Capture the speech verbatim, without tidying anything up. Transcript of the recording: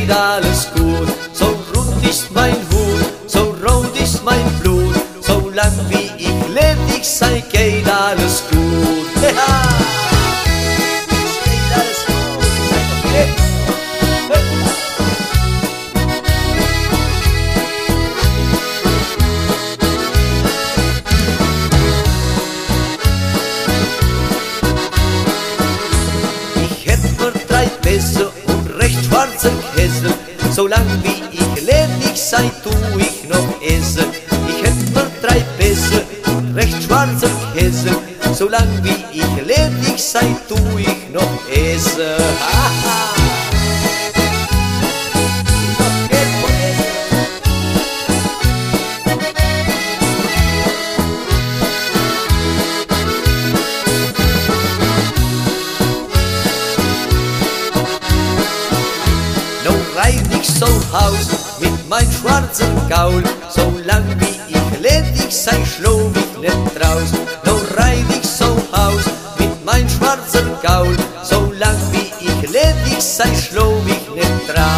geht alles gut. So rund ist mein Hut, so rot ist mein Blut. Solang wie ich lebendig sei, geht alles gut. Ja. Geht alles gut. Hey. Ich hätt nur drei Pässe und recht schwarzen Kessel. Solang wie ich lebendig sei, tu ich noch essen. Ich hätt nur drei Pässe und recht schwarzen Kessel. Solang wie ich lebendig sei, tu ich noch essen. Reib ich so Haus mit mein schwarzen Gaul, solang wie ich lebendig sei, schlof ich nicht raus. No reib ich so Haus mit mein schwarzen Gaul, solang wie ich lebendig sei, schlof ich nicht raus.